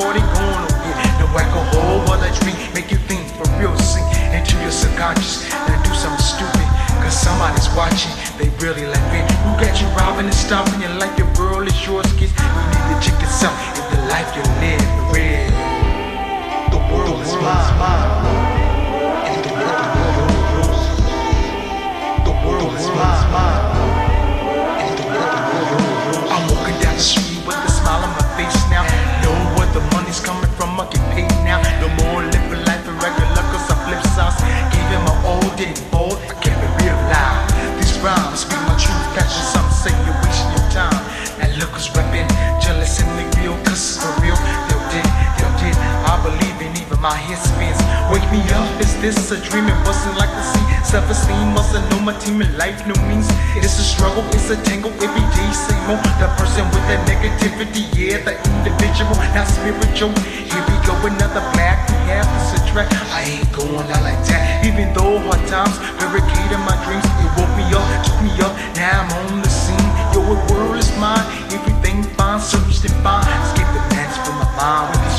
party going on here. No alcohol while I drink, make you think for real, sink into your subconscious and do something stupid. Cause somebody's watching, they really like it. Who got you robbing and stopping your life? Your world is yours, kids. You need to check yourself if the life you live for real. The world is mine. And the world is yours. The world is mine. And the world is yours. I'm walking down the street with a smile on my face now. Know where the money's coming from, I get paid now. No more living life irregular cause I flip sauce. Gave him my all day bold, I kept it real loud. These rhymes speak my truth, catching some say you're wasting your time. Now look who's rapping, jealous and they real, cause for real, yo did, I believe in even my head spins. Wake me up, is this a dream? It wasn't like the sea. Self-esteem, must have known my team in life, no means. It's a struggle, it's a tangle, every day same old. The person with that negativity, yeah, the individual, not spiritual. Here we go, another black, we have to subtract. I ain't going out like that, even though hard times barricaded my dreams. It woke me up, took me up, now I'm on the scene. Yo, the world is mine, everything fine, searched and fine. Escape the madness from my mind.